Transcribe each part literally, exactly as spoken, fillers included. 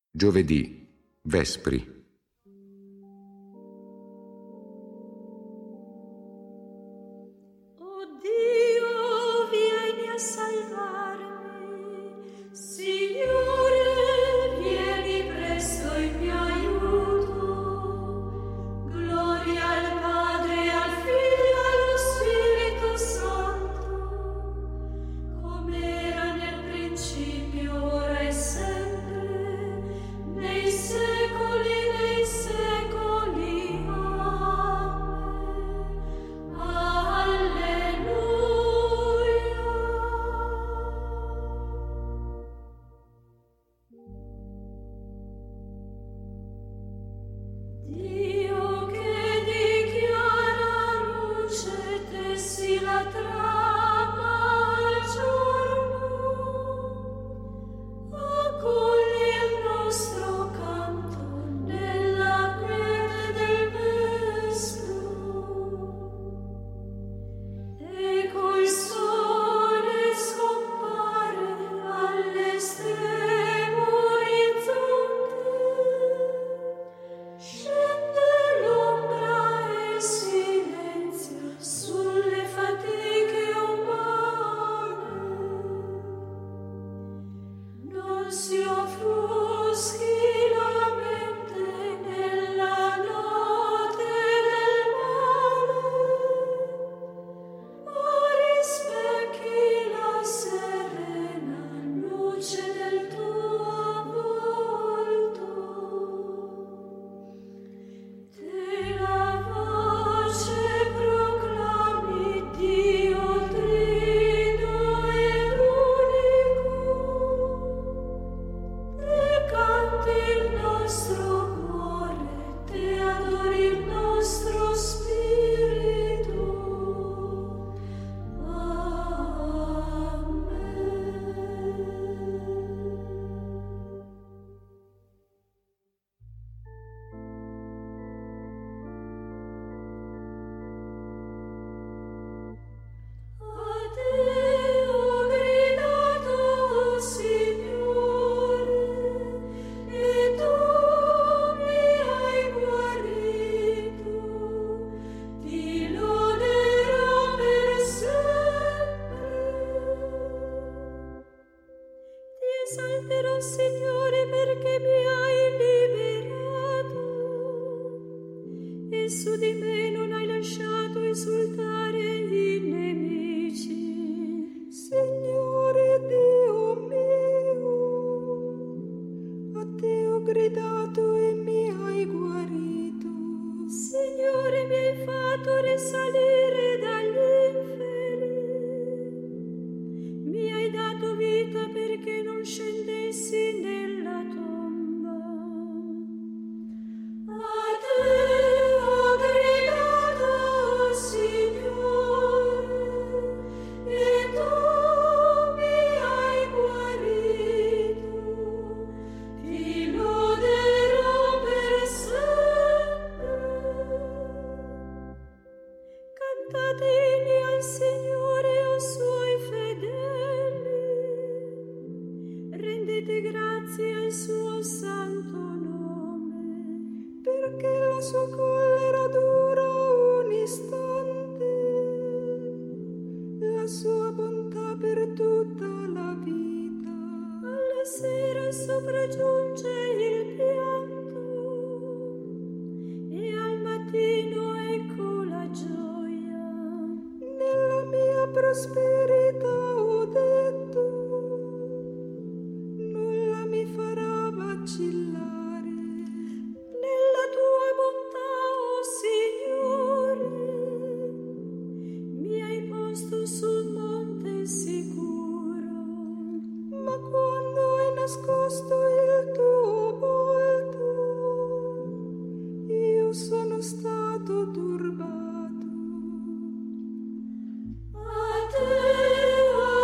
Giovedì, Vespri. A te,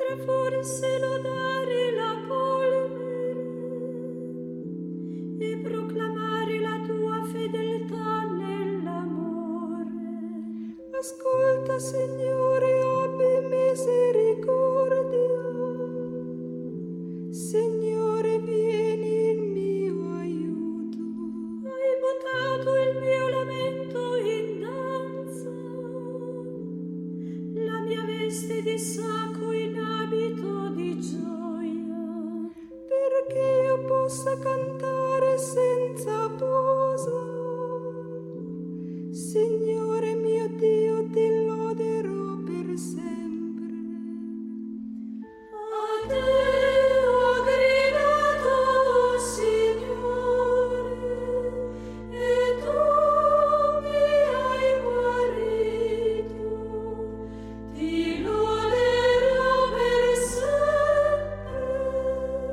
Ascolta, Signore, abbi misericordia. Signore, vieni in mio aiuto. Hai votato il mio lamento in danza, la mia veste di sacco in abito di gioia, perché io possa cantare senza posa. Signore mio Dio, ti loderò per sempre. A te ho gridato, Signore, e tu mi hai guarito. Ti loderò per sempre.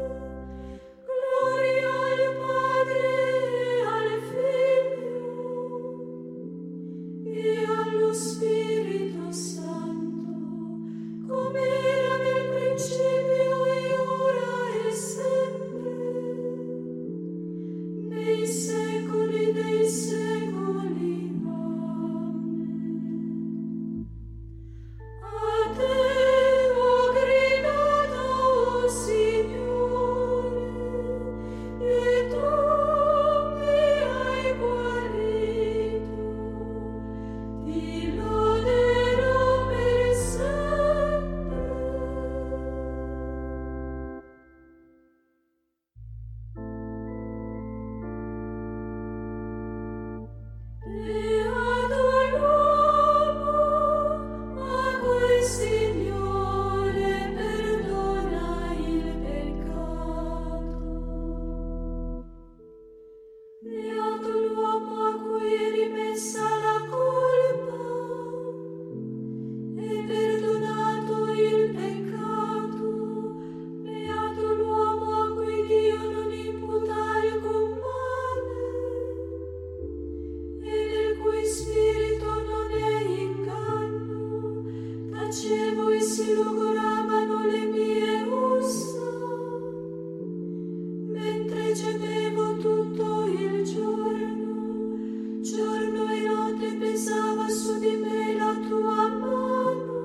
Gloria al Padre e al Figlio e allo Spirito Santo, come era nel principio e ora e sempre, nei secoli dei secoli. Amen. A te ho gridato, Signore, e tu mi hai guarito. Ti loderò per sempre. Beato l'uomo a cui il Signore perdona il peccato. Beato l'uomo a cui è rimessa la colpa e perdonato il peccato. Beato l'uomo a cui Dio non imputa alcun male e nel cui spirito non è inganno. Tacevo e si logoravano le mie ossa, mentre gemevo tutto il giorno, giorno e notte pesava su di me la tua mano,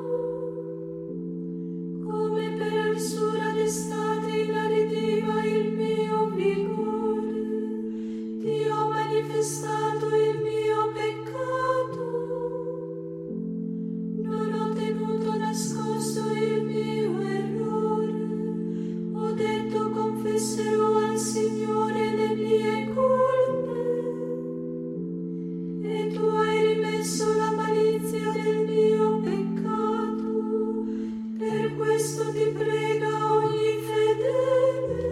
come per arsura d'estate inaridiva il mio vigore. Ti ho manifestato il mio peccato, non ho tenuto nascosto il mio errore. Ho detto: confesserò al Signore le mie colpe, e tu hai rimesso la malizia del mio peccato. Per questo ti prega ogni fedele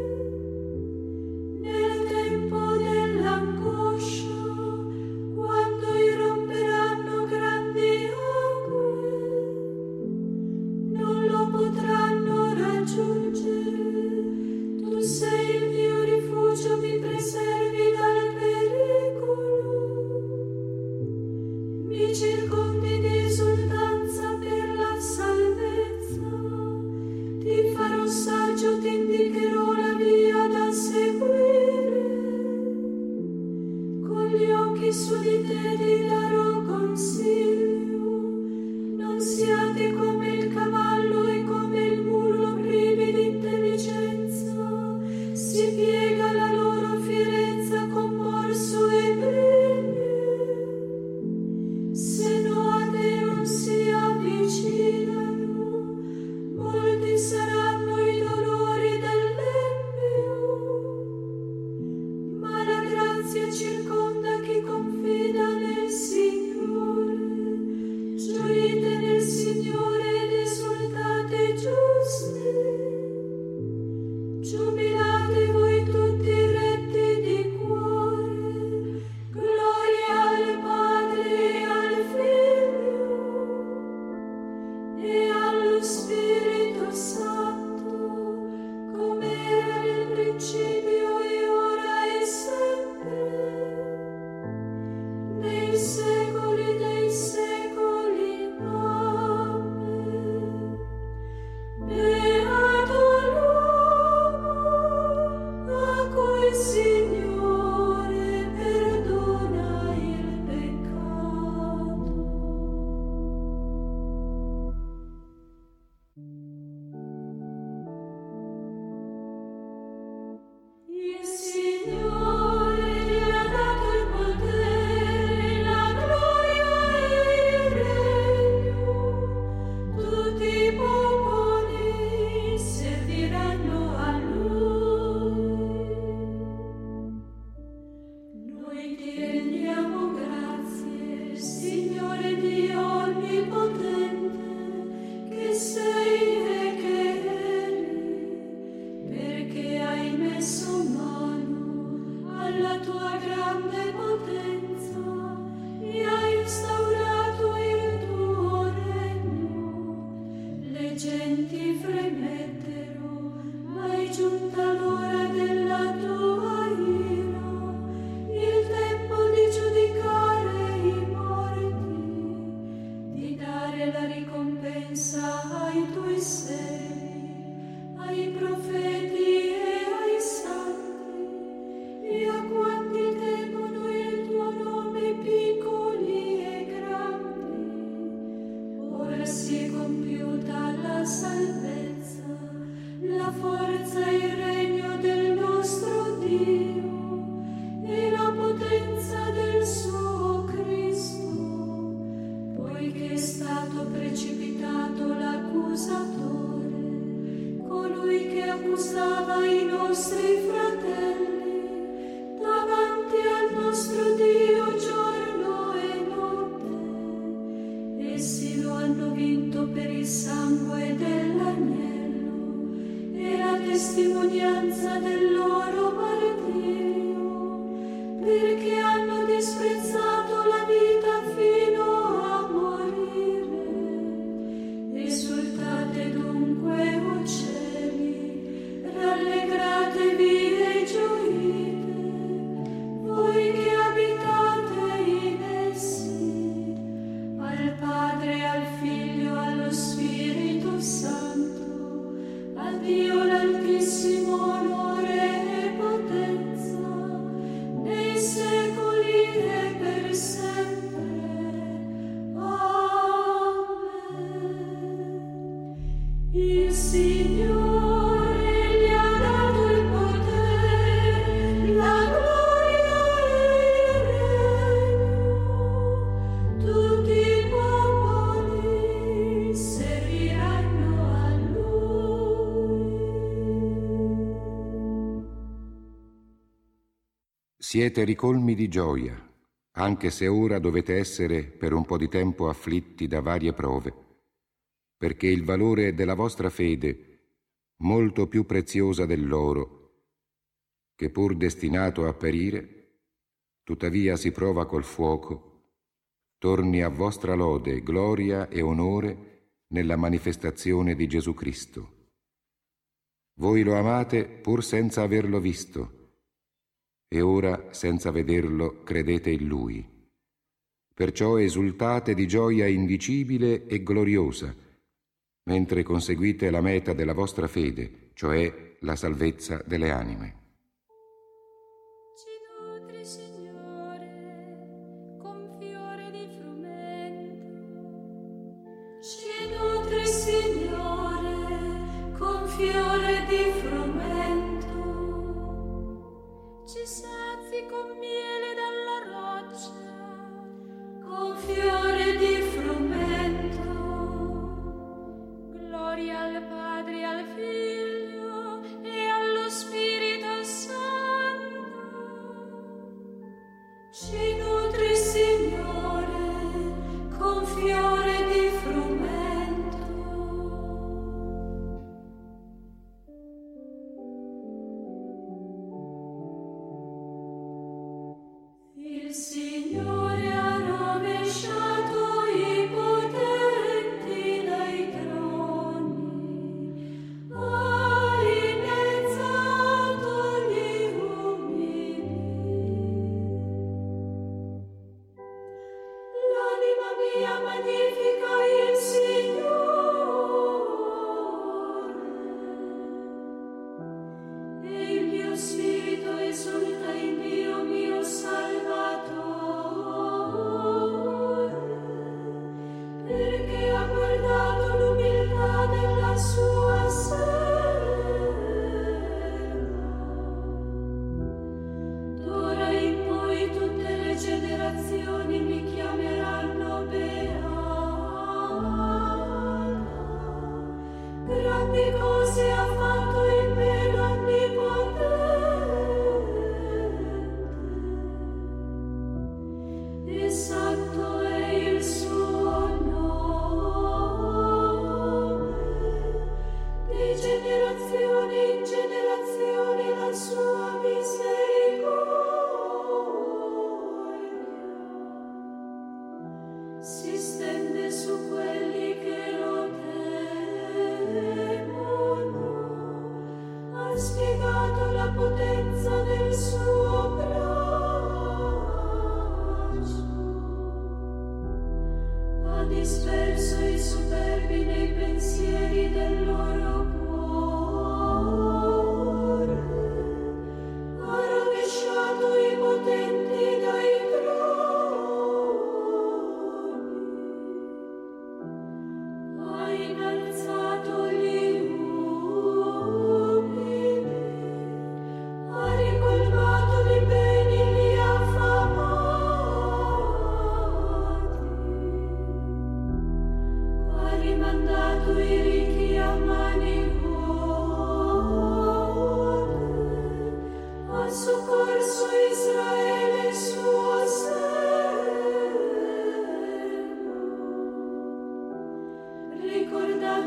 nel tempo dell'angoscia, quando irromperanno grandi acque, non lo potranno raggiungere. Tu sei il mio rifugio, mi preservi dal pericolo, mi circondi di esultanza per la salvezza. Ti farò saggio, ti indicherò la via da seguire, con gli occhi su di te ti darò consiglio. Non siate come il cavallo e come il mulo privi di intelligenza, si piega la loro fierezza con morso e briglie, se no a te non si avvicinano. Molti saranno i dolori dell'empio, ma la grazia circonda chi confida nel Signore. Gioite nel Signore ed esultate giusti, giubilate voi tutti retti di cuore. Gloria al Padre e al Figlio e allo Spirito Santo, come era nel principio e ora e sempre, nei secoli dei secoli. Amen. giunta l'ora della tua ira, il tempo di giudicare i morti, di dare la ricompensa ai tuoi servi, ai profeti e ai santi, e a quanti temono il tuo nome, piccoli e grandi. Ora si è compiuta la salvezza, la forza e il regno del nostro Dio e la potenza del suo Cristo, poiché è stato precipitato l'accusatore, colui che accusava i nostri fratelli davanti al nostro Dio giorno e notte. Essi lo hanno vinto per il sangue dell'agnello e la testimonianza del loro martirio, perché hanno disprezzato la vita fino a morire. Esultate dunque, o cieli, rallegratevi e gioite, voi che abitate in essi. Al Padre, al Figlio, allo Spirito Santo, a Dio l'Altissimo onore e potenza, nei secoli e per sempre. Amen. Il Signore gli ha dato il potere, la gloria e il regno. Tutti i popoli serviranno a Lui. Siete ricolmi di gioia, anche se ora dovete essere per un po' di tempo afflitti da varie prove, perché il valore della vostra fede, molto più preziosa dell'oro, che pur destinato a perire, tuttavia si prova col fuoco, torni a vostra lode, gloria e onore nella manifestazione di Gesù Cristo. Voi lo amate pur senza averlo visto, e ora, senza vederlo, credete in Lui. Perciò esultate di gioia indicibile e gloriosa, mentre conseguite la meta della vostra fede, cioè la salvezza delle anime. Ci nutri, Signore, con fiore di frumento. Ci nutri, Signore, con fiore di frumento. Ci sazi con miele dalla roccia, con fiore di frumento. Gloria al Padre, al Figlio e allo Spirito Santo. Ci nutri, Signore, con fiore di frumento. Il Signore ha rovesciato i potenti dai troni, ha innalzato gli umili. L'anima mia magnifica il Signore, e il mio spirito esulta in Dio mio Salvatore, perché ha guardato l'umiltà della sua serva. D'ora in poi tutte le generazioni mi chiameranno beata. Grandi cose ha fatto in me l'Onnipotente. E santo è il suo nome, di generazione in generazione la sua misericordia si stende su quelli che lo temono.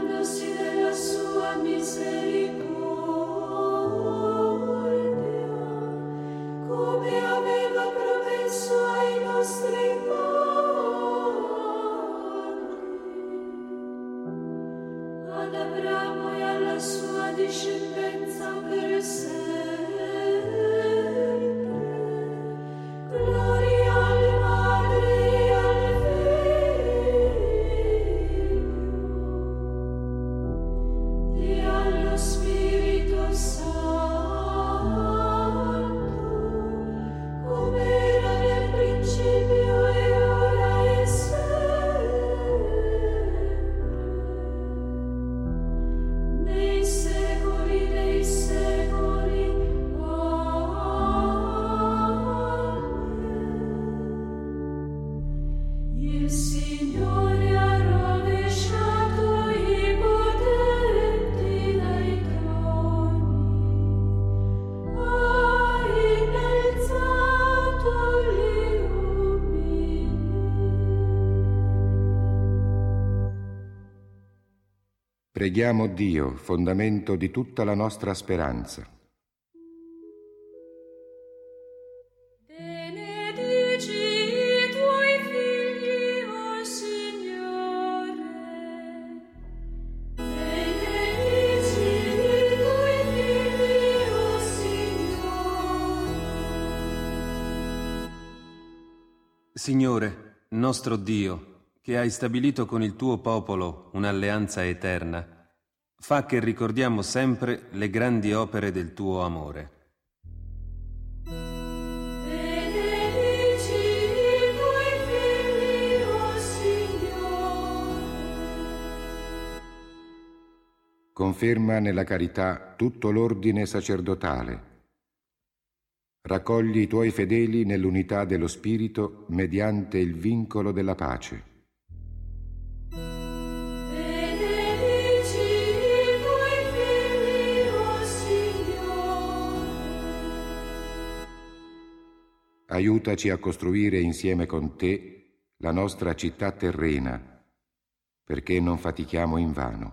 ricordandosi della sua misericordia, come aveva promesso ai nostri padri, ad Abramo e alla sua discendenza per sempre. Gloria al Padre e al Figlio e allo Spirito Santo, come era nel principio e ora e sempre, nei secoli dei secoli. Amen. Il Signore ha rovesciato i potenti dai troni, ha innalzato gli umili. Preghiamo Dio, fondamento di tutta la nostra speranza. Benedici i tuoi figli, o Signore. Benedici i tuoi figli, o Signore. Signore, nostro Dio, che hai stabilito con il tuo popolo un'alleanza eterna, fa che ricordiamo sempre le grandi opere del tuo amore. Benedici i tuoi figli, o Signore. Conferma nella carità tutto l'ordine sacerdotale. Raccogli i tuoi fedeli nell'unità dello Spirito mediante il vincolo della pace. Benedici i tuoi figli, o Signore. Aiutaci a costruire insieme con te la nostra città terrena, perché non fatichiamo invano.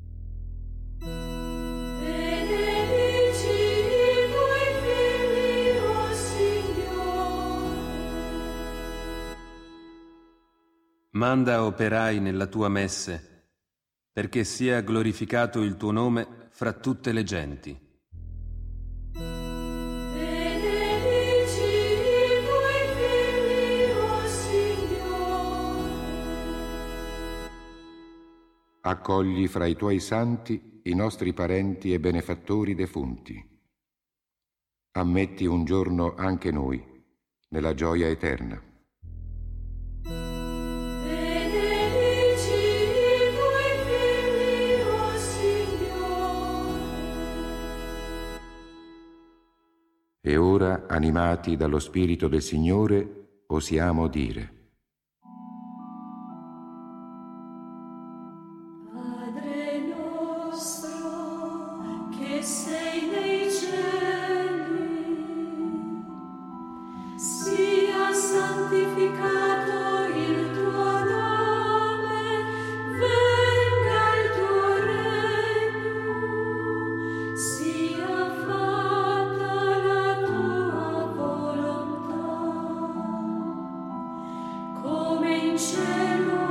Benedici i tuoi figli, o Signore. Manda operai nella tua messe, perché sia glorificato il tuo nome fra tutte le genti. Benedici i tuoi figli, o Signore. Accogli fra i tuoi santi i nostri parenti e benefattori defunti. Ammetti un giorno anche noi nella gioia eterna. Benedici i tuoi figli, o Signore. E ora, animati dallo Spirito del Signore, osiamo dire: Padre nostro, che sei nei cieli, sia santificato il tuo nome, venga il tuo regno, sia fatta la tua volontà, come in cielo,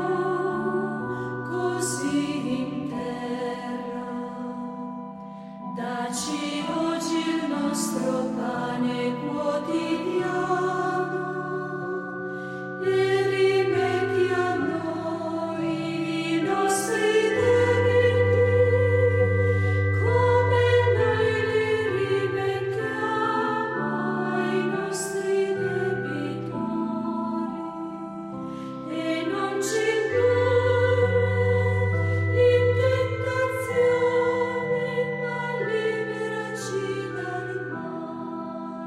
così in terra. Dacci oggi il nostro pane quotidiano e rimetti a noi i nostri debiti, come noi li rimettiamo ai nostri debitori, e non ci indurre in tentazione, ma liberaci dal male.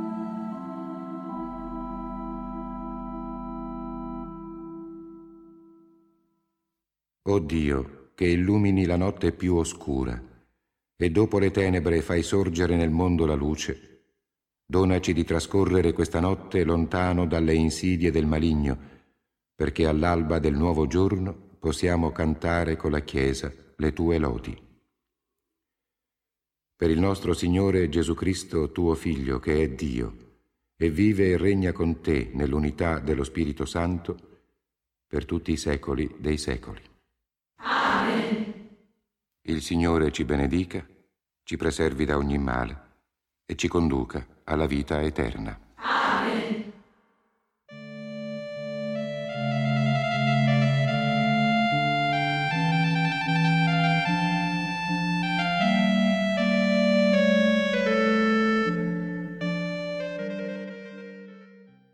O Dio, che illumini la notte più oscura e dopo le tenebre fai sorgere nel mondo la luce, donaci di trascorrere questa notte lontano dalle insidie del maligno, perché all'alba del nuovo giorno possiamo cantare con la Chiesa le tue lodi. Per il nostro Signore Gesù Cristo, tuo Figlio, che è Dio, e vive e regna con te nell'unità dello Spirito Santo, per tutti i secoli dei secoli. Amen. Il Signore ci benedica, ci preservi da ogni male e ci conduca alla vita eterna.